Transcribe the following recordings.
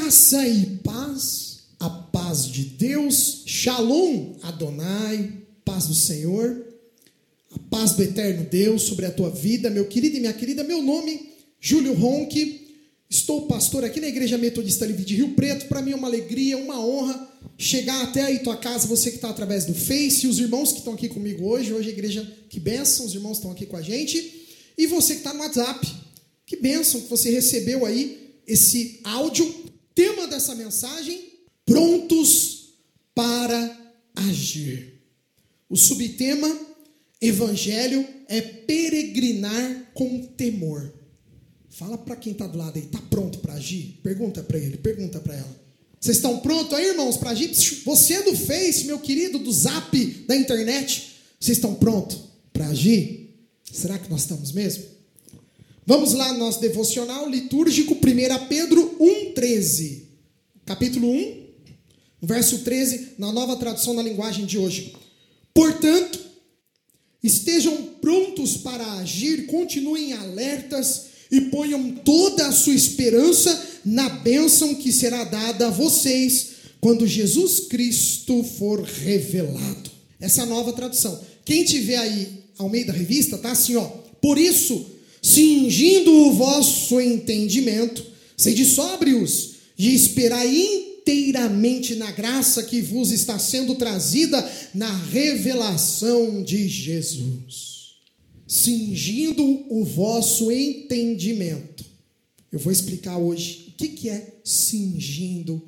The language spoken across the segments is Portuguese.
Graça e paz, a paz de Deus, Shalom Adonai, paz do Senhor, a paz do eterno Deus sobre a tua vida, meu querido e minha querida. Meu nome, Júlio Ronque, estou pastor aqui na Igreja Metodista Livre de Rio Preto. Para mim é uma alegria, uma honra chegar até aí tua casa, você que está através do Face, e os irmãos que estão aqui comigo hoje a igreja, que bênção, os irmãos estão aqui com a gente, e você que está no WhatsApp, que bênção que você recebeu aí esse áudio. Tema dessa mensagem: prontos para agir. O subtema: Evangelho é peregrinar com temor. Fala para quem está do lado aí, está pronto para agir? Pergunta para ele, pergunta para ela. Vocês estão prontos aí, irmãos, para agir? Você é do Face, meu querido, do Zap, da internet. Vocês estão prontos para agir? Será que nós estamos mesmo? Vamos lá no nosso devocional litúrgico, 1 Pedro 1,13. Capítulo 1, verso 13, na nova tradução na linguagem de hoje. Portanto, estejam prontos para agir, continuem alertas e ponham toda a sua esperança na bênção que será dada a vocês quando Jesus Cristo for revelado. Essa é a nova tradução. Quem tiver aí Almeida Revista, tá assim, ó. Por isso, cingindo o vosso entendimento, sede sóbrios e esperai inteiramente na graça que vos está sendo trazida na revelação de Jesus. Cingindo o vosso entendimento. Eu vou explicar hoje o que é cingindo.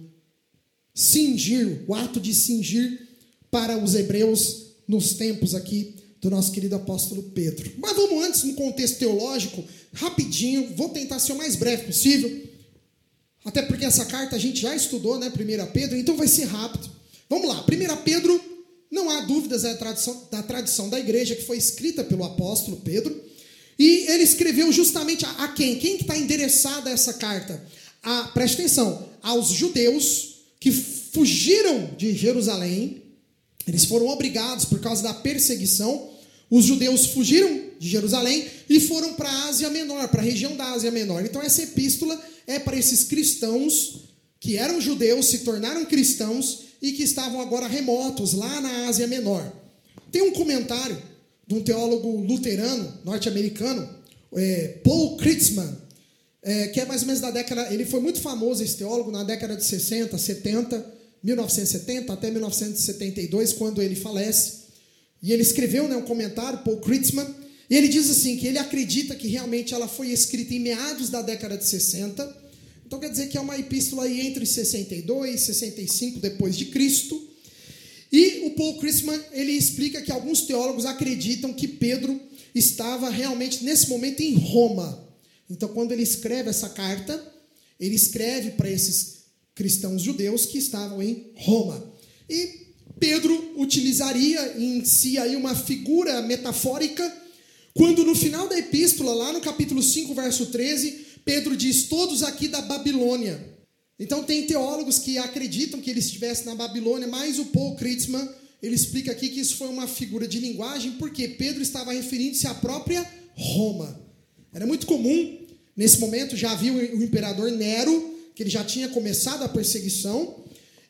Cingir, o ato de cingir para os hebreus nos tempos aqui do nosso querido apóstolo Pedro. Mas vamos antes, no contexto teológico, rapidinho, vou tentar ser o mais breve possível, até porque essa carta a gente já estudou, né, 1 Pedro, então vai ser rápido. Vamos lá, 1 Pedro, não há dúvidas, é da tradição da igreja, que foi escrita pelo apóstolo Pedro, e ele escreveu justamente a quem? Quem que está endereçada essa carta? Preste atenção, aos judeus que fugiram de Jerusalém. Eles foram obrigados por causa da perseguição. Os judeus fugiram de Jerusalém e foram para a Ásia Menor, para a região da Ásia Menor. Então essa epístola é para esses cristãos que eram judeus, se tornaram cristãos e que estavam agora remotos lá na Ásia Menor. Tem um comentário de um teólogo luterano norte-americano, Paul Crutzmann, que é mais ou menos da década, ele foi muito famoso, esse teólogo, na década de 60, 70, 1970 até 1972, quando ele falece. E ele escreveu, né, um comentário, Paul Crutzmann, e ele diz assim, que ele acredita que realmente ela foi escrita em meados da década de 60, então quer dizer que é uma epístola aí entre 62 e 65 depois de Cristo. E o Paul Crutzmann, ele explica que alguns teólogos acreditam que Pedro estava realmente nesse momento em Roma. Então quando ele escreve essa carta, ele escreve para esses cristãos judeus que estavam em Roma. E Pedro utilizaria em si aí uma figura metafórica, quando no final da epístola, lá no capítulo 5, verso 13, Pedro diz: todos aqui da Babilônia. Então tem teólogos que acreditam que ele estivesse na Babilônia, mas o Paul Crutzmann, ele explica aqui que isso foi uma figura de linguagem, porque Pedro estava referindo-se à própria Roma. Era muito comum, nesse momento já havia o imperador Nero, que ele já tinha começado a perseguição,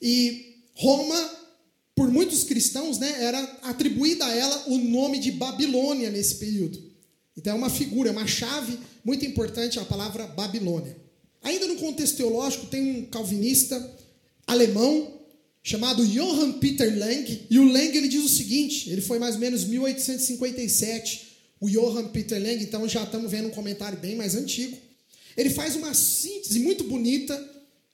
e Roma, por muitos cristãos, né, era atribuída a ela o nome de Babilônia nesse período. Então é uma figura, é uma chave muito importante a palavra Babilônia. Ainda no contexto teológico, tem um calvinista alemão chamado Johann Peter Lang, e o Lang, ele diz o seguinte, ele foi mais ou menos 1857, o Johann Peter Lang, então já estamos vendo um comentário bem mais antigo. Ele faz uma síntese muito bonita,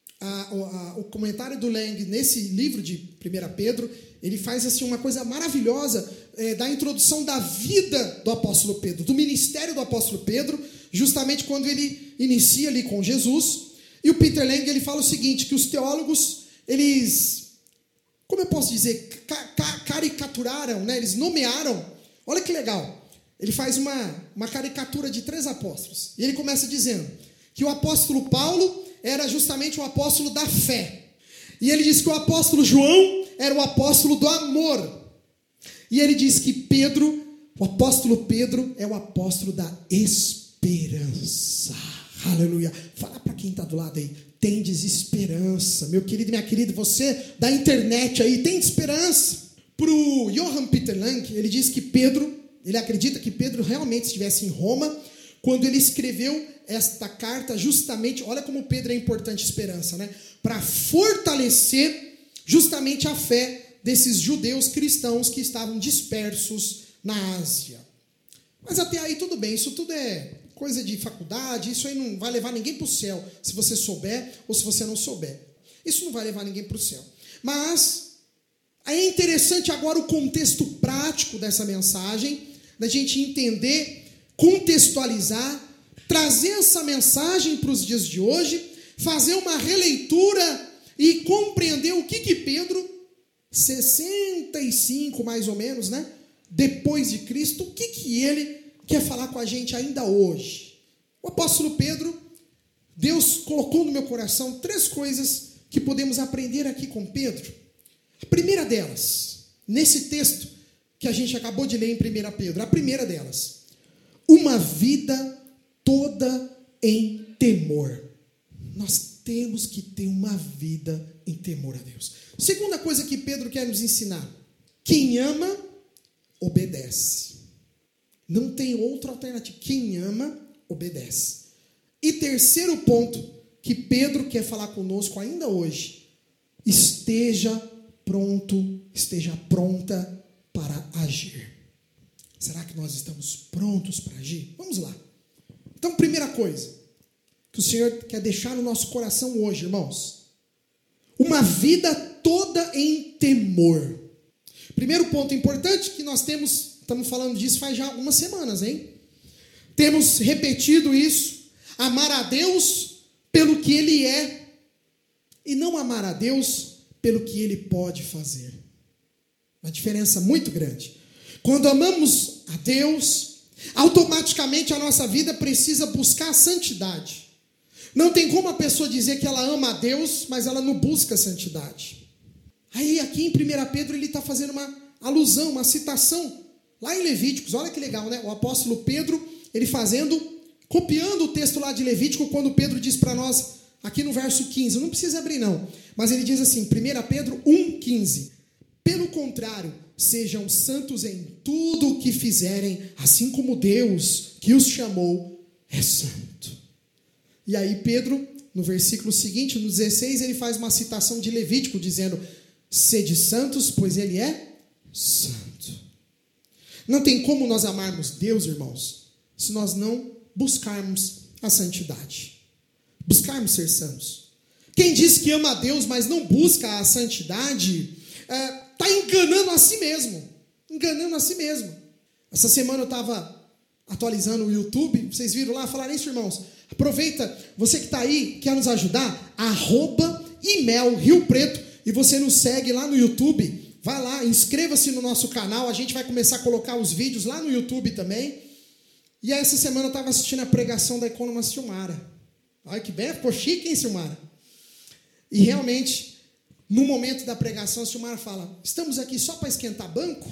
o comentário do Lang nesse livro de 1 Pedro, ele faz assim uma coisa maravilhosa da introdução da vida do apóstolo Pedro, do ministério do apóstolo Pedro, justamente quando ele inicia ali com Jesus. E o Peter Lang, ele fala o seguinte, que os teólogos, eles, como eu posso dizer, caricaturaram, né? Eles nomearam, olha que legal, ele faz uma caricatura de 3 apóstolos, e ele começa dizendo que o apóstolo Paulo era justamente o apóstolo da fé. E ele diz que o apóstolo João era o apóstolo do amor. E ele diz que Pedro, o apóstolo Pedro, é o apóstolo da esperança. Aleluia. Fala para quem está do lado aí. Tendes esperança. Meu querido e minha querida, você da internet aí, tem esperança. Para o Johann Peter Lang, ele diz que ele acredita que Pedro realmente estivesse em Roma quando ele escreveu esta carta justamente, olha como Pedro é importante esperança, né? Para fortalecer justamente a fé desses judeus cristãos que estavam dispersos na Ásia. Mas até aí tudo bem, isso tudo é coisa de faculdade, isso aí não vai levar ninguém para o céu, se você souber ou se você não souber. Isso não vai levar ninguém para o céu. Mas aí é interessante agora o contexto prático dessa mensagem, da gente entender, contextualizar, trazer essa mensagem para os dias de hoje, fazer uma releitura e compreender o que Pedro, 65 mais ou menos, né, depois de Cristo, o que ele quer falar com a gente ainda hoje. O apóstolo Pedro, Deus colocou no meu coração 3 coisas que podemos aprender aqui com Pedro. A primeira delas, nesse texto que a gente acabou de ler em 1 Pedro, a primeira delas, uma vida toda em temor. Nós temos que ter uma vida em temor a Deus. Segunda coisa que Pedro quer nos ensinar, quem ama, obedece. Não tem outra alternativa. Quem ama, obedece. E terceiro ponto que Pedro quer falar conosco ainda hoje, esteja pronto, esteja pronta para agir. Será que nós estamos prontos para agir? Vamos lá. Então, primeira coisa que o Senhor quer deixar no nosso coração hoje, irmãos, uma vida toda em temor. Primeiro ponto importante que nós estamos falando disso faz já algumas semanas, hein? Temos repetido isso, amar a Deus pelo que Ele é e não amar a Deus pelo que Ele pode fazer. Uma diferença muito grande. Quando amamos a Deus, automaticamente a nossa vida precisa buscar a santidade. Não tem como a pessoa dizer que ela ama a Deus, mas ela não busca a santidade. Aí aqui em 1 Pedro ele está fazendo uma alusão, uma citação, lá em Levíticos, olha que legal, né? O apóstolo Pedro, ele copiando o texto lá de Levítico, quando Pedro diz para nós, aqui no verso 15, não precisa abrir não, mas ele diz assim, 1 Pedro 1,15, pelo contrário, sejam santos em tudo o que fizerem, assim como Deus que os chamou é santo. E aí Pedro, no versículo seguinte, no 16, ele faz uma citação de Levítico, dizendo, sede santos, pois ele é santo. Não tem como nós amarmos Deus, irmãos, se nós não buscarmos a santidade. Buscarmos ser santos. Quem diz que ama a Deus, mas não busca a santidade, está enganando a si mesmo. Enganando a si mesmo. Essa semana eu estava atualizando o YouTube, vocês viram lá, falaram isso, irmãos. Aproveita, você que está aí, quer nos ajudar, @imel Rio Preto, e você nos segue lá no YouTube, vai lá, inscreva-se no nosso canal, a gente vai começar a colocar os vídeos lá no YouTube também. E aí, essa semana eu estava assistindo a pregação da Economa Silmara. Olha que bem, ficou chique, hein, Silmara? E realmente, no momento da pregação, a Silmara fala, estamos aqui só para esquentar banco?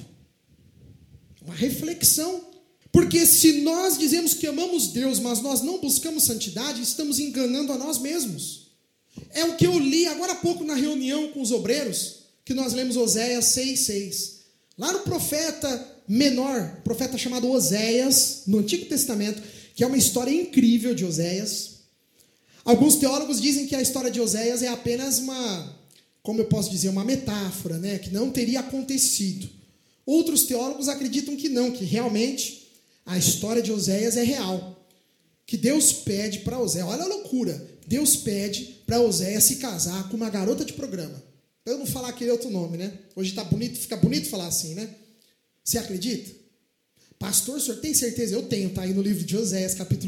Uma reflexão. Porque se nós dizemos que amamos Deus, mas nós não buscamos santidade, estamos enganando a nós mesmos. É o que eu li agora há pouco na reunião com os obreiros, que nós lemos Oséias 6,6. Lá no profeta menor, profeta chamado Oséias, no Antigo Testamento, que é uma história incrível de Oséias. Alguns teólogos dizem que a história de Oséias é apenas como eu posso dizer, uma metáfora, né? Que não teria acontecido. Outros teólogos acreditam que não, que realmente a história de Oséias é real. Que Deus pede para Oséias, olha a loucura, Deus pede para Oséias se casar com uma garota de programa. Para eu não falar aquele outro nome, né? Hoje tá bonito, fica bonito falar assim, né? Você acredita? Pastor, o senhor tem certeza? Eu tenho, tá aí no livro de Oséias, capítulo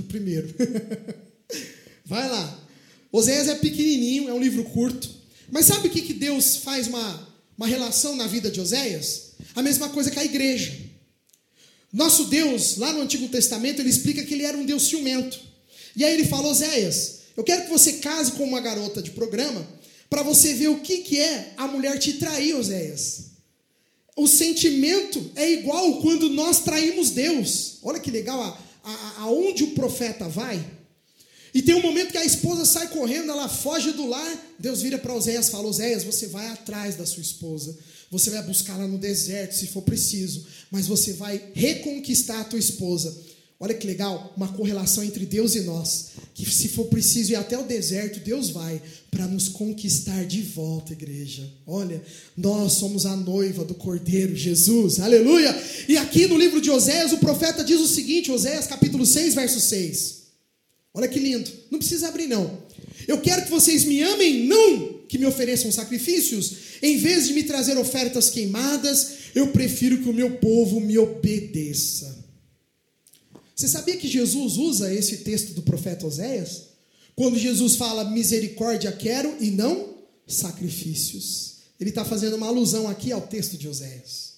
1. Vai lá. Oséias é pequenininho, é um livro curto. Mas sabe o que Deus faz uma relação na vida de Oséias? A mesma coisa que a igreja. Nosso Deus, lá no Antigo Testamento, ele explica que ele era um Deus ciumento. E aí ele fala, Oséias, eu quero que você case com uma garota de programa para você ver o que é a mulher te trair, Oséias. O sentimento é igual quando nós traímos Deus. Olha que legal aonde o profeta vai. E tem um momento que a esposa sai correndo, ela foge do lar. Deus vira para Oséias e fala: Oséias, você vai atrás da sua esposa. Você vai buscá-la no deserto, se for preciso. Mas você vai reconquistar a tua esposa. Olha que legal, uma correlação entre Deus e nós. Que se for preciso ir até o deserto, Deus vai para nos conquistar de volta, igreja. Olha, nós somos a noiva do Cordeiro, Jesus, aleluia. E aqui no livro de Oséias, o profeta diz o seguinte, Oséias capítulo 6, verso 6. Olha que lindo, não precisa abrir não. Eu quero que vocês me amem, não que me ofereçam sacrifícios. Em vez de me trazer ofertas queimadas, eu prefiro que o meu povo me obedeça. Você sabia que Jesus usa esse texto do profeta Oséias? Quando Jesus fala misericórdia quero e não sacrifícios. Ele está fazendo uma alusão aqui ao texto de Oséias.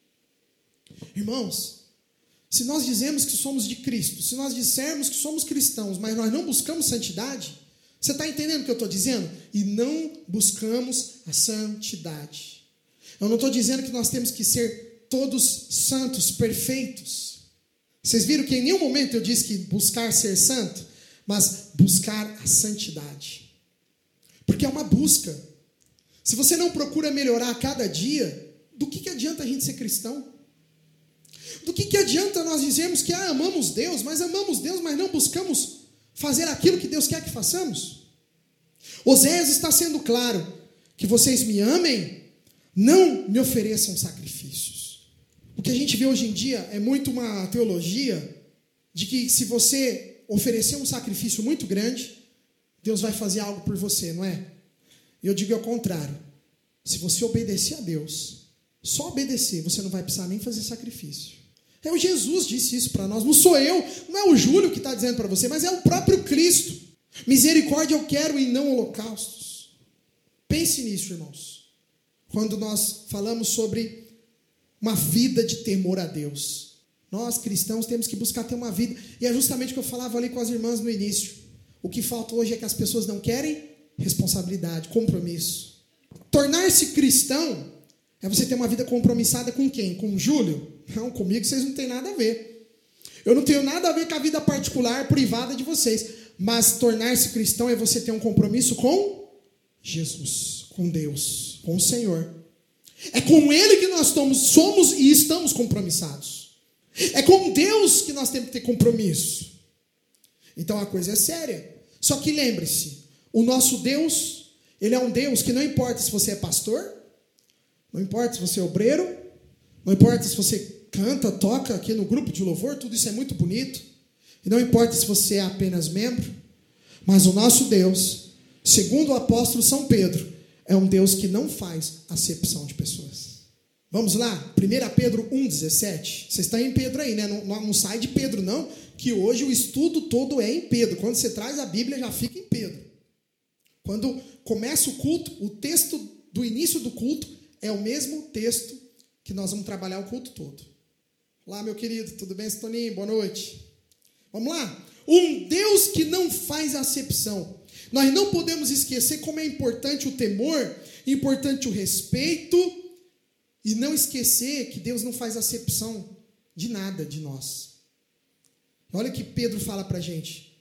Irmãos, se nós dizemos que somos de Cristo, se nós dissermos que somos cristãos, mas nós não buscamos santidade, você está entendendo o que eu estou dizendo? E não buscamos a santidade. Eu não estou dizendo que nós temos que ser todos santos, perfeitos. Vocês viram que em nenhum momento eu disse que buscar ser santo, mas buscar a santidade. Porque é uma busca. Se você não procura melhorar a cada dia, do que adianta a gente ser cristão? Do que adianta nós dizermos que amamos Deus, mas não buscamos fazer aquilo que Deus quer que façamos? Oséias está sendo claro, que vocês me amem, não me ofereçam sacrifícios. O que a gente vê hoje em dia é muito uma teologia de que se você oferecer um sacrifício muito grande, Deus vai fazer algo por você, não é? E eu digo ao contrário. Se você obedecer a Deus, só obedecer, você não vai precisar nem fazer sacrifício. O Jesus disse isso para nós, não sou eu, não é o Júlio que está dizendo para você, mas é o próprio Cristo. Misericórdia eu quero e não holocaustos. Pense nisso, irmãos. Quando nós falamos sobre uma vida de temor a Deus. Nós, cristãos, temos que buscar ter uma vida. E é justamente o que eu falava ali com as irmãs no início. O que falta hoje é que as pessoas não querem responsabilidade, compromisso. Tornar-se cristão é você ter uma vida compromissada com quem? Com o Júlio? Não, comigo vocês não têm nada a ver. Eu não tenho nada a ver com a vida particular, privada de vocês. Mas tornar-se cristão é você ter um compromisso com Jesus, com Deus, com o Senhor. É com Ele que nós somos e estamos compromissados. É com Deus que nós temos que ter compromisso. Então a coisa é séria. Só que lembre-se, o nosso Deus, Ele é um Deus que não importa se você é pastor, não importa se você é obreiro, não importa se você canta, toca aqui no grupo de louvor, tudo isso é muito bonito. E não importa se você é apenas membro, mas o nosso Deus, segundo o apóstolo São Pedro, é um Deus que não faz acepção de pessoas. Vamos lá? 1 Pedro 1,17. Vocês estão em Pedro aí, né? Não sai de Pedro, não. Que hoje o estudo todo é em Pedro. Quando você traz a Bíblia, já fica em Pedro. Quando começa o culto, o texto do início do culto é o mesmo texto que nós vamos trabalhar o culto todo. Olá, meu querido. Tudo bem, Toninho? Boa noite. Vamos lá? Um Deus que não faz acepção. Nós não podemos esquecer como é importante o temor, importante o respeito, e não esquecer que Deus não faz acepção de nada de nós. Olha o que Pedro fala para a gente.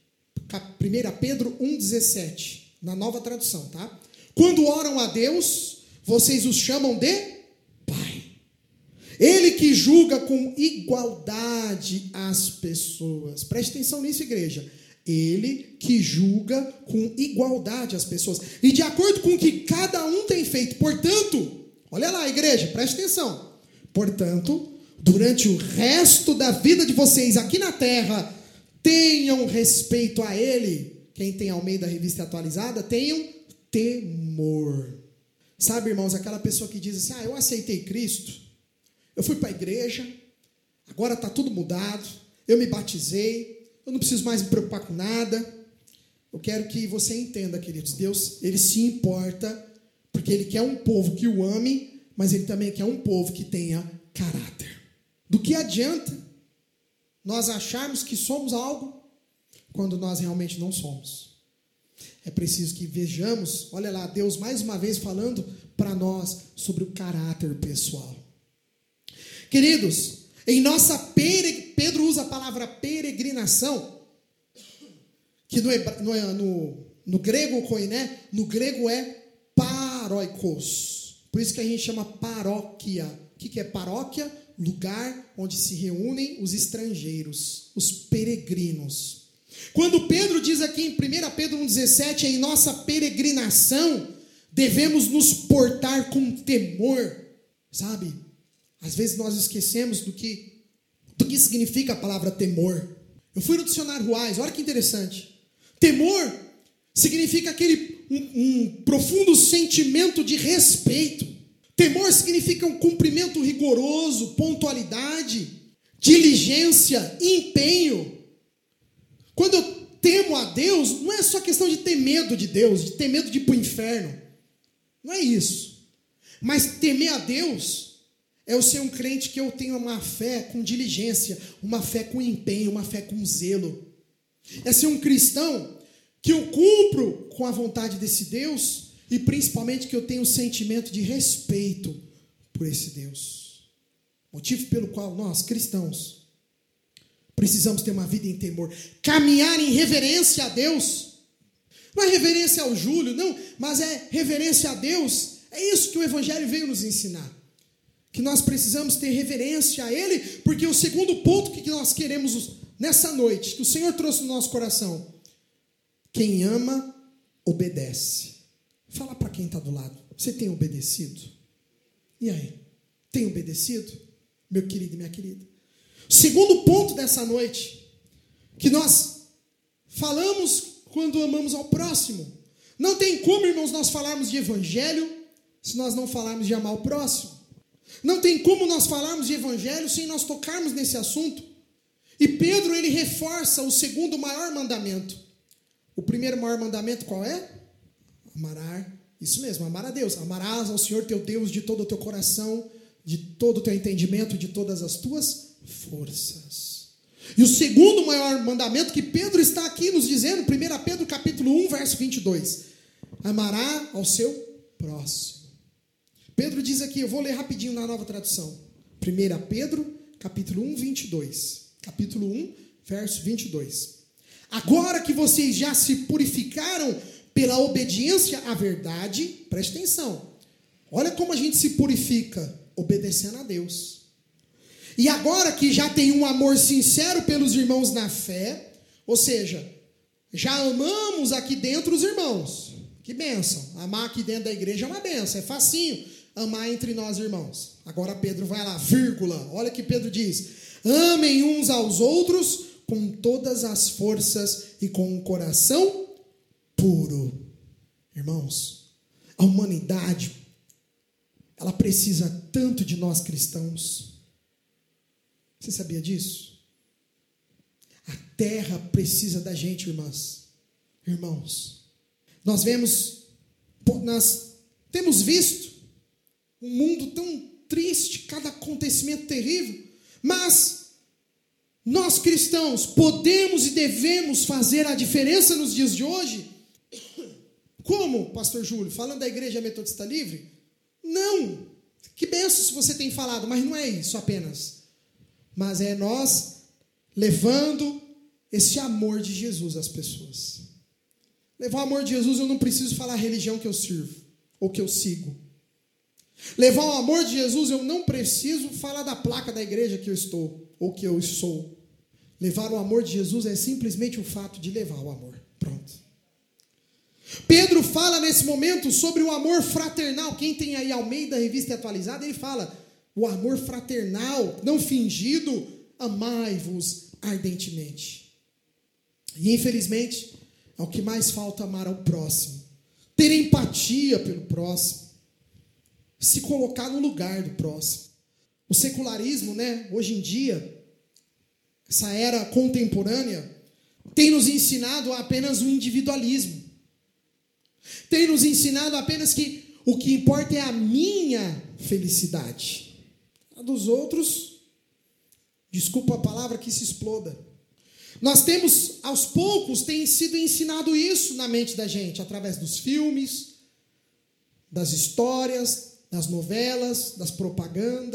1 Pedro 1,17, na nova tradução, tá? Quando oram a Deus, vocês os chamam de Pai. Ele que julga com igualdade as pessoas. Preste atenção nisso, igreja. Ele que julga com igualdade as pessoas. E de acordo com o que cada um tem feito. Portanto, olha lá, igreja, preste atenção. Portanto, durante o resto da vida de vocês aqui na terra, tenham respeito a Ele. Quem tem Almeida Revista Atualizada, tenham temor. Sabe, irmãos, aquela pessoa que diz assim, eu aceitei Cristo, eu fui para a igreja, agora está tudo mudado, eu me batizei, eu não preciso mais me preocupar com nada. Eu quero que você entenda, queridos, Deus, Ele se importa, porque Ele quer um povo que o ame, mas Ele também quer um povo que tenha caráter. Do que adianta nós acharmos que somos algo, quando nós realmente não somos? É preciso que vejamos, olha lá, Deus mais uma vez falando para nós sobre o caráter pessoal. Queridos, em nossa Pedro usa a palavra peregrinação, que no grego koiné, no grego é paroikos. Por isso que a gente chama paróquia. O que é paróquia? Lugar onde se reúnem os estrangeiros, os peregrinos. Quando Pedro diz aqui em 1 Pedro 1,17, em nossa peregrinação, devemos nos portar com temor, sabe? Às vezes nós esquecemos do que significa a palavra temor. Eu fui no dicionário Ruais, olha que interessante. Temor significa um profundo sentimento de respeito. Temor significa um cumprimento rigoroso, pontualidade, diligência, empenho. Quando eu temo a Deus, não é só questão de ter medo de Deus, de ter medo de ir para o inferno. Não é isso. Mas temer a Deus é eu ser um crente que eu tenho uma fé com diligência, uma fé com empenho, uma fé com zelo. É ser um cristão que eu cumpro com a vontade desse Deus e principalmente que eu tenho um sentimento de respeito por esse Deus. Motivo pelo qual nós, cristãos, precisamos ter uma vida em temor, caminhar em reverência a Deus. Não é reverência ao Júlio, não, mas é reverência a Deus. É isso que o Evangelho veio nos ensinar. Que nós precisamos ter reverência a Ele, porque o segundo ponto que nós queremos nessa noite, que o Senhor trouxe no nosso coração, quem ama, obedece. Fala para quem está do lado, você tem obedecido? E aí, tem obedecido? Meu querido e minha querida. O segundo ponto dessa noite, que nós falamos quando amamos ao próximo. Não tem como, irmãos, nós falarmos de evangelho se nós não falarmos de amar o próximo. Não tem como nós falarmos de evangelho sem nós tocarmos nesse assunto. E Pedro, ele reforça o segundo maior mandamento. O primeiro maior mandamento qual é? Isso mesmo, amar a Deus. Amarás ao Senhor teu Deus de todo o teu coração, de todo o teu entendimento, de todas as tuas forças. E o segundo maior mandamento que Pedro está aqui nos dizendo, 1 Pedro capítulo 1, verso 22. Amará ao seu próximo. Pedro diz aqui, eu vou ler rapidinho na Nova Tradução. 1 Pedro capítulo 1, 22. Capítulo 1, verso 22. Agora que vocês já se purificaram pela obediência à verdade, preste atenção. Olha como a gente se purifica, obedecendo a Deus. E agora que já tem um amor sincero pelos irmãos na fé, ou seja, já amamos aqui dentro os irmãos. Que bênção. Amar aqui dentro da igreja é uma bênção, é facinho amar entre nós irmãos. Agora Pedro vai lá, vírgula. Olha o que Pedro diz. Amem uns aos outros com todas as forças e com um coração puro. Irmãos, a humanidade, ela precisa tanto de nós cristãos. Você sabia disso? A terra precisa da gente, irmãos. Nós temos visto um mundo tão triste, cada acontecimento terrível, mas nós cristãos podemos e devemos fazer a diferença nos dias de hoje. Como, pastor Júlio? Falando da Igreja Metodista Livre? Não. Que benção se você tem falado, mas não é isso apenas. Mas é nós levando esse amor de Jesus às pessoas. Levar o amor de Jesus, eu não preciso falar a religião que eu sirvo ou que eu sigo. Levar o amor de Jesus, eu não preciso falar da placa da igreja que eu estou ou que eu sou. Levar o amor de Jesus é simplesmente o fato de levar o amor. Pronto. Pedro fala nesse momento sobre o amor fraternal. Quem tem aí Almeida, Revista Atualizada, ele fala o amor fraternal, não fingido, amai-vos ardentemente. E infelizmente, é o que mais falta amar ao próximo. Ter empatia pelo próximo. Se colocar no lugar do próximo. O secularismo, hoje em dia, essa era contemporânea, tem nos ensinado apenas o individualismo. Tem nos ensinado apenas que o que importa é a minha felicidade. A dos outros, desculpa a palavra, que se exploda. Nós temos, aos poucos, tem sido ensinado isso na mente da gente, através dos filmes, das histórias, das novelas, das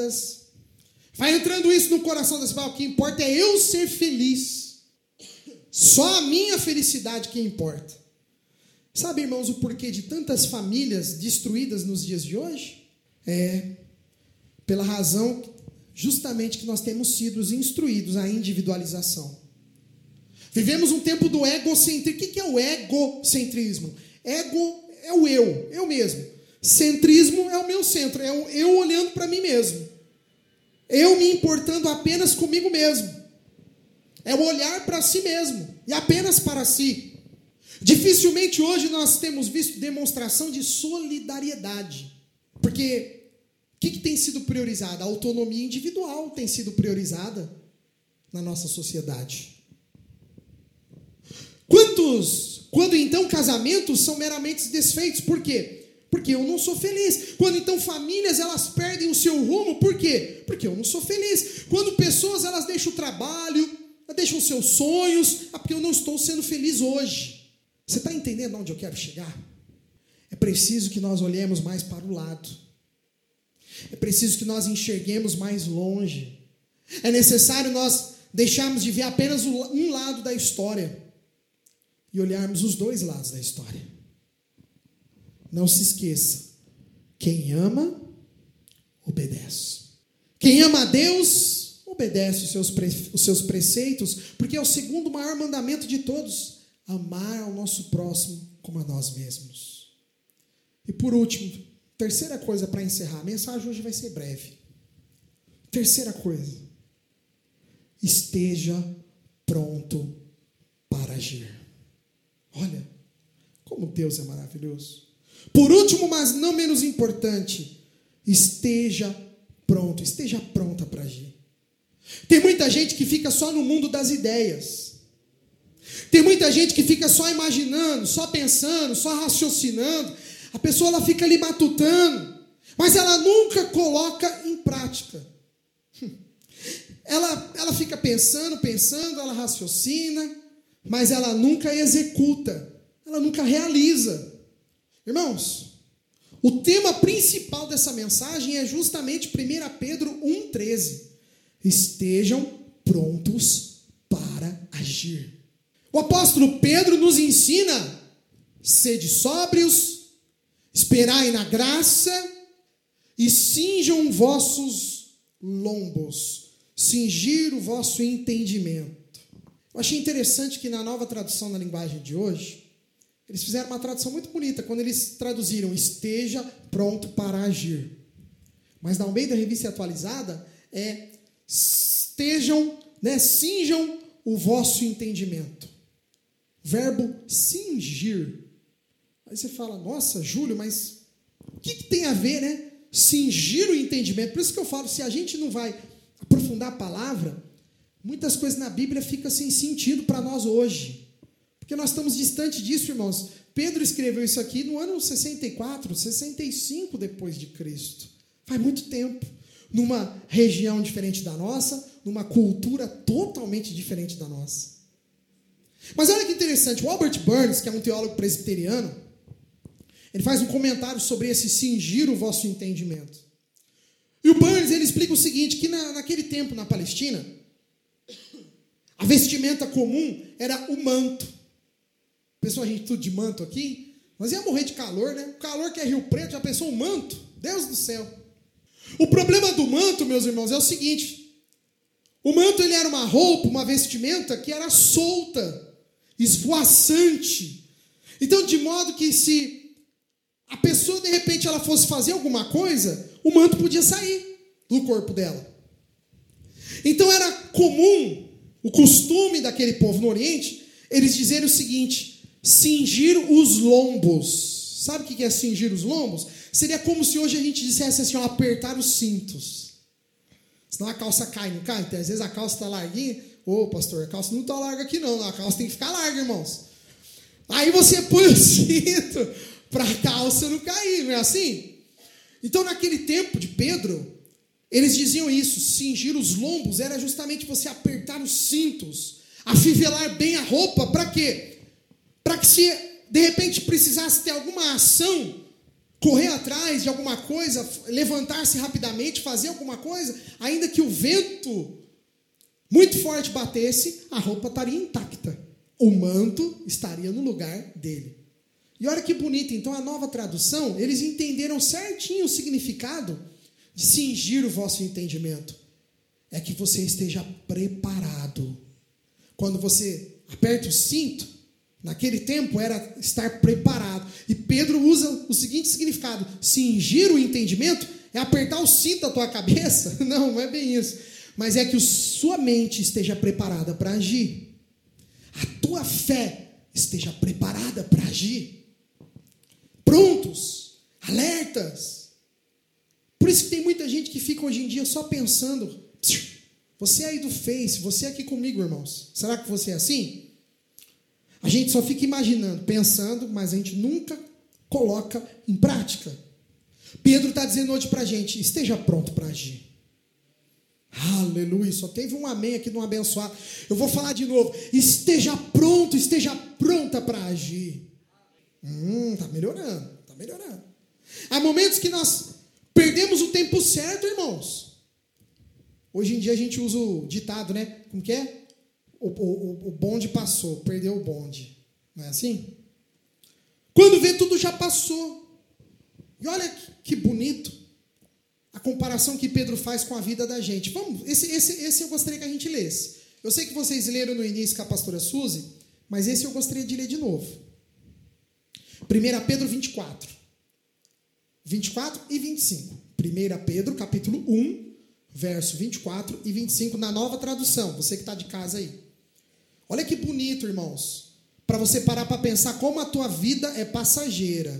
propagandas. Vai entrando isso no coração das pessoas. O que importa é eu ser feliz. Só a minha felicidade que importa. Sabe, irmãos, o porquê de tantas famílias destruídas nos dias de hoje? É pela razão justamente que nós temos sido instruídos à individualização. Vivemos um tempo do egocentrismo. O que é o egocentrismo? Ego é o eu mesmo. Centrismo é o meu centro, é o eu olhando para mim mesmo. Eu me importando apenas comigo mesmo. É o olhar para si mesmo e apenas para si. Dificilmente hoje nós temos visto demonstração de solidariedade. Porque o que tem sido priorizado? A autonomia individual tem sido priorizada na nossa sociedade. Quando então casamentos são meramente desfeitos, por quê? Porque eu não sou feliz. Quando então famílias elas perdem o seu rumo, por quê? Porque eu não sou feliz. Quando pessoas elas deixam o trabalho, deixam os seus sonhos, porque eu não estou sendo feliz hoje. Você está entendendo onde eu quero chegar? É preciso que nós olhemos mais para o lado. É preciso que nós enxerguemos mais longe. É necessário nós deixarmos de ver apenas um lado da história e olharmos os dois lados da história. Não se esqueça, quem ama, obedece. Quem ama a Deus, obedece os seus preceitos, porque é o segundo maior mandamento de todos, amar ao nosso próximo como a nós mesmos. E por último, terceira coisa para encerrar, a mensagem hoje vai ser breve. Terceira coisa, esteja pronto para agir. Olha, como Deus é maravilhoso. Por último, mas não menos importante, esteja pronta para agir. Tem muita gente que fica só no mundo das ideias. Tem muita gente que fica só imaginando, só pensando, só raciocinando. A pessoa ela fica ali matutando, mas ela nunca coloca em prática. Ela fica pensando, ela raciocina, mas ela nunca executa, ela nunca realiza. Irmãos, o tema principal dessa mensagem é justamente 1 Pedro 1,13. Estejam prontos para agir. O apóstolo Pedro nos ensina: sede sóbrios, esperai na graça e cinjam vossos lombos, cingir o vosso entendimento. Eu achei interessante que na nova tradução na linguagem de hoje, eles fizeram uma tradução muito bonita, quando eles traduziram esteja pronto para agir. Mas na Almeida Revista Atualizada, cinjam o vosso entendimento. Verbo cingir. Aí você fala, nossa, Júlio, mas o que tem a ver, né? Cingir o entendimento. Por isso que eu falo, se a gente não vai aprofundar a palavra, muitas coisas na Bíblia ficam sem sentido para nós hoje. Porque nós estamos distante disso, irmãos. Pedro escreveu isso aqui no ano 64, 65 depois de Cristo. Faz muito tempo. Numa região diferente da nossa, numa cultura totalmente diferente da nossa. Mas olha que interessante, o Albert Burns, que é um teólogo presbiteriano, ele faz um comentário sobre esse cingir o vosso entendimento. E o Burns, ele explica o seguinte, que naquele tempo na Palestina, a vestimenta comum era o manto. Pessoal, a gente tudo de manto aqui, nós ia morrer de calor, né? O calor que é Rio Preto, já pensou um manto? Deus do céu. O problema do manto, meus irmãos, é o seguinte. O manto, ele era uma roupa, uma vestimenta que era solta, esvoaçante. Então, de modo que se a pessoa, de repente, ela fosse fazer alguma coisa, o manto podia sair do corpo dela. Então, era comum, o costume daquele povo no Oriente, eles dizerem o seguinte: cingir os lombos. Sabe o que é cingir os lombos? Seria como se hoje a gente dissesse assim, ó, apertar os cintos. Senão a calça cai, não cai? Então, às vezes a calça está larguinha. Ô, pastor, a calça não está larga aqui não. A calça tem que ficar larga, irmãos. Aí você põe o cinto para a calça não cair, não é assim? Então, naquele tempo de Pedro, eles diziam isso. Cingir os lombos era justamente você apertar os cintos, afivelar bem a roupa. Para quê? Para que se de repente precisasse ter alguma ação, correr atrás de alguma coisa, levantar-se rapidamente, fazer alguma coisa, ainda que o vento muito forte batesse, a roupa estaria intacta. o manto estaria no lugar dele. E olha que bonito, então a nova tradução, eles entenderam certinho o significado de cingir o vosso entendimento. É que você esteja preparado. Quando você aperta o cinto, naquele tempo era estar preparado. E Pedro usa o seguinte significado: cingir o entendimento é apertar o cinto da tua cabeça? Não é bem isso. Mas é que sua mente esteja preparada para agir. A tua fé esteja preparada para agir. Prontos, alertas. Por isso que tem muita gente que fica hoje em dia só pensando. Você aí do Face, você aqui comigo, irmãos. Será que você é assim? A gente só fica imaginando, pensando, mas a gente nunca coloca em prática. Pedro está dizendo hoje para a gente: esteja pronto para agir. Aleluia, só teve um amém aqui de um abençoado. Eu vou falar de novo: esteja pronto, esteja pronta para agir. Está melhorando, está melhorando. Há momentos que nós perdemos o tempo certo, irmãos. Hoje em dia a gente usa o ditado, né? Como que é? O bonde passou, perdeu o bonde. Não é assim? Quando vê, tudo já passou. E olha que bonito a comparação que Pedro faz com a vida da gente. Vamos, esse eu gostaria que a gente lesse. Eu sei que vocês leram no início com a pastora Suzy, mas esse eu gostaria de ler de novo. 1 Pedro 24 e 25. 1 Pedro, capítulo 1, verso 24 e 25, na nova tradução. Você que está de casa aí. Olha que bonito, irmãos. Para você parar para pensar como a tua vida é passageira.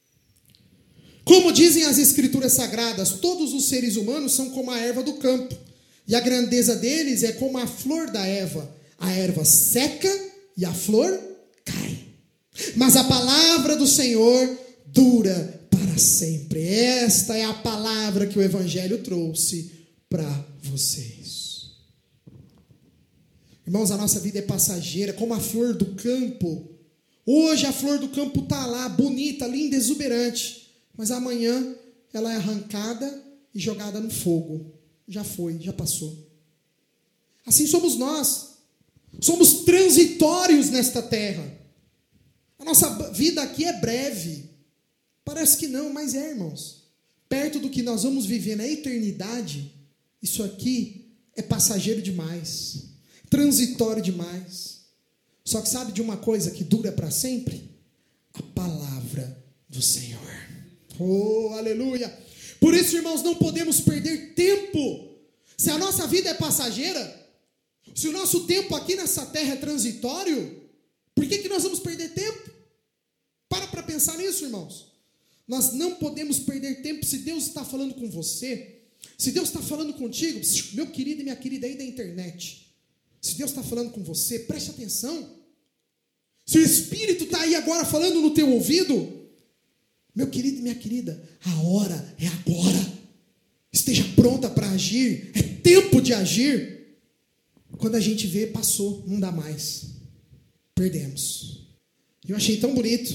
Como dizem as escrituras sagradas, todos os seres humanos são como a erva do campo. E a grandeza deles é como a flor da erva. A erva seca e a flor cai. Mas a palavra do Senhor dura para sempre. Esta é a palavra que o Evangelho trouxe para vocês. Irmãos, a nossa vida é passageira, como a flor do campo. Hoje a flor do campo está lá, bonita, linda, exuberante. Mas amanhã ela é arrancada e jogada no fogo. Já foi, já passou. Assim somos nós. Somos transitórios nesta terra. A nossa vida aqui é breve. Parece que não, mas é, irmãos. Perto do que nós vamos viver na eternidade, isso aqui é passageiro demais. Transitório demais. Só que sabe de uma coisa que dura para sempre? A palavra do Senhor. Oh, aleluia. Por isso, irmãos, não podemos perder tempo. Se a nossa vida é passageira, se o nosso tempo aqui nessa terra é transitório, por que nós vamos perder tempo? Para pensar nisso, irmãos. Nós não podemos perder tempo. Se Deus está falando com você, se Deus está falando contigo, meu querido e minha querida aí da internet, se Deus está falando com você, preste atenção. Se o Espírito está aí agora falando no teu ouvido, meu querido e minha querida, a hora é agora. Esteja pronta para agir. É tempo de agir. Quando a gente vê, passou, não dá mais. Perdemos. Eu achei tão bonito.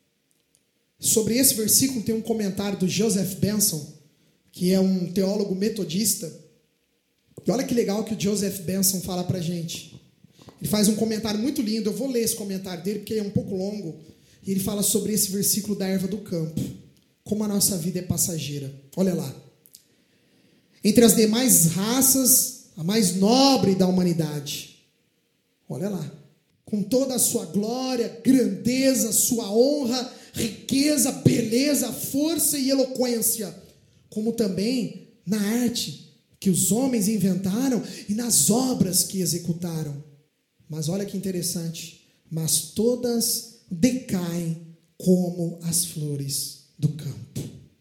Sobre esse versículo tem um comentário do Joseph Benson, que é um teólogo metodista. E olha que legal que o Joseph Benson fala para a gente. Ele faz um comentário muito lindo. Eu vou ler esse comentário dele porque é um pouco longo. E ele fala sobre esse versículo da erva do campo. Como a nossa vida é passageira. Olha lá. Entre as demais raças, a mais nobre da humanidade. Olha lá. Com toda a sua glória, grandeza, sua honra, riqueza, beleza, força e eloquência. Como também na arte que os homens inventaram e nas obras que executaram. Mas olha que interessante. Mas todas decaem como as flores do campo.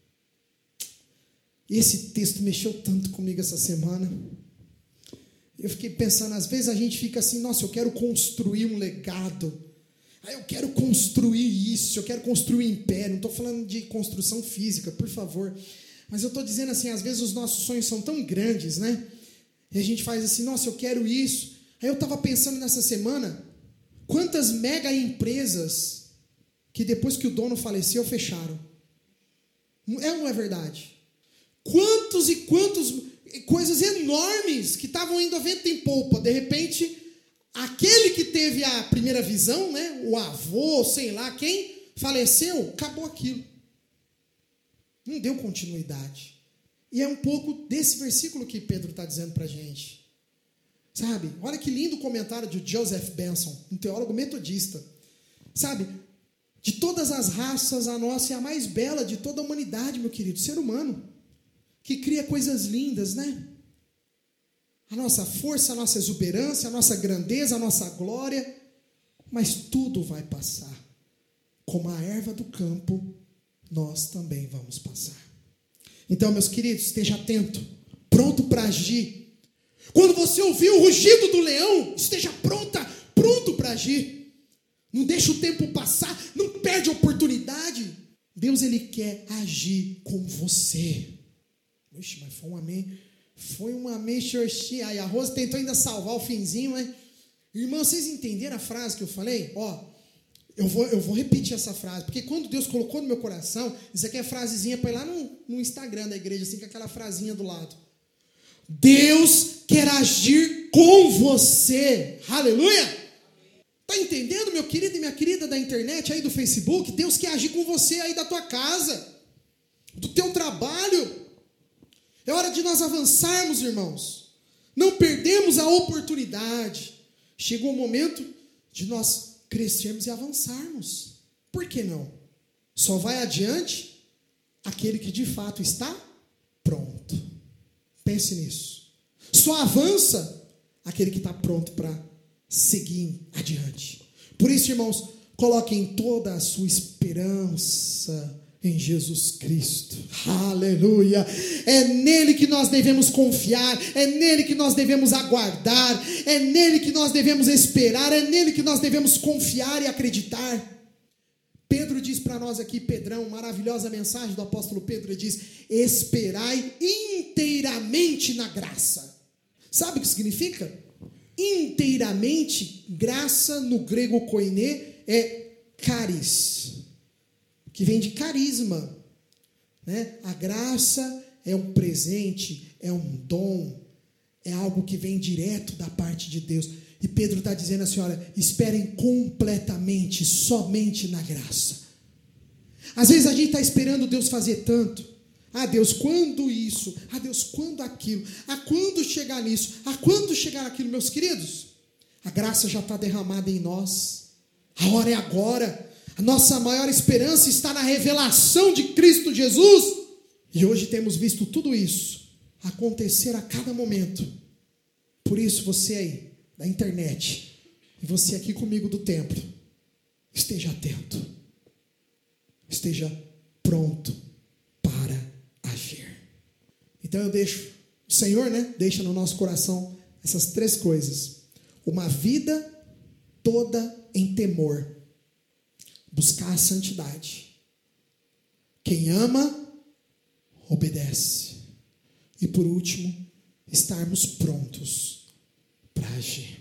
Esse texto mexeu tanto comigo essa semana. Eu fiquei pensando, às vezes a gente fica assim, nossa, eu quero construir um legado. Eu quero construir isso, eu quero construir um império. Não estou falando de construção física, por favor. Mas eu estou dizendo assim, às vezes os nossos sonhos são tão grandes, né? E a gente faz assim, nossa, eu quero isso. Aí eu estava pensando nessa semana, quantas mega empresas que depois que o dono faleceu, fecharam. É ou não é verdade? Quantos e quantos coisas enormes que estavam indo a vento em polpa, de repente aquele que teve a primeira visão, né, o avô, sei lá quem, faleceu, acabou aquilo. Não deu continuidade. E é um pouco desse versículo que Pedro está dizendo para a gente. Sabe? Olha que lindo comentário de Joseph Benson, um teólogo metodista. Sabe? De todas as raças, a nossa é a mais bela de toda a humanidade, meu querido, ser humano. Que cria coisas lindas, né? A nossa força, a nossa exuberância, a nossa grandeza, a nossa glória. Mas tudo vai passar. Como a erva do campo, nós também vamos passar. Então, meus queridos, esteja atento, pronto para agir. Quando você ouvir o rugido do leão, esteja pronto para agir. Não deixa o tempo passar, não perde a oportunidade. Deus, Ele quer agir com você. Ixi, mas foi um amém. Foi um amém, xorxi. Aí a Rosa tentou ainda salvar o finzinho, mas... Irmão, vocês entenderam a frase que eu falei? Ó, eu vou repetir essa frase, porque quando Deus colocou no meu coração, isso aqui é frasezinha para ir lá no Instagram da igreja, assim, com aquela frasinha do lado. Deus quer agir com você. Aleluia! Está entendendo, meu querido e minha querida da internet, aí do Facebook? Deus quer agir com você aí da tua casa, do teu trabalho. É hora de nós avançarmos, irmãos. Não perdemos a oportunidade. Chegou o momento de nós crescermos e avançarmos. Por que não? Só vai adiante aquele que de fato está pronto. Pense nisso. Só avança aquele que está pronto para seguir adiante. Por isso, irmãos, coloquem toda a sua esperança em Jesus Cristo. Aleluia! É nele que nós devemos confiar, é nele que nós devemos aguardar, é nele que nós devemos esperar, é nele que nós devemos confiar e acreditar. Pedro diz para nós aqui, Pedrão, maravilhosa mensagem do apóstolo Pedro, ele diz: esperai inteiramente na graça. Sabe o que significa? Inteiramente, graça no grego koiné é charis, que vem de carisma, né? A graça é um presente, é um dom, é algo que vem direto da parte de Deus. E Pedro está dizendo assim, olha, esperem completamente, somente na graça. Às vezes a gente está esperando Deus fazer tanto. Ah, Deus, quando isso? Ah, Deus, quando aquilo? Ah, quando chegar nisso? Ah, quando chegar naquilo? Meus queridos, a graça já está derramada em nós. A hora é agora. A nossa maior esperança está na revelação de Cristo Jesus. E hoje temos visto tudo isso acontecer a cada momento. Por isso, você aí, da internet, e você aqui comigo do templo, esteja atento. Esteja pronto para agir. Então eu deixo, o Senhor, deixa no nosso coração essas três coisas. Uma vida toda em temor. Buscar a santidade. Quem ama, obedece. E por último, estarmos prontos para agir.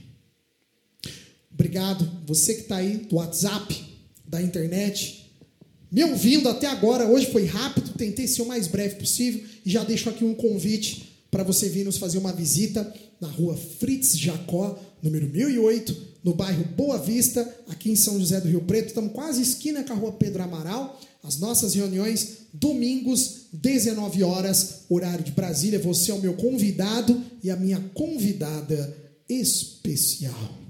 Obrigado, você que está aí do WhatsApp, da internet, me ouvindo até agora. Hoje foi rápido, tentei ser o mais breve possível. E já deixo aqui um convite para você vir nos fazer uma visita na rua Fritz Jacó, número 1008, no bairro Boa Vista, aqui em São José do Rio Preto. Estamos quase esquina com a rua Pedro Amaral. As nossas reuniões, domingos, 19 horas, horário de Brasília. Você é o meu convidado e a minha convidada especial.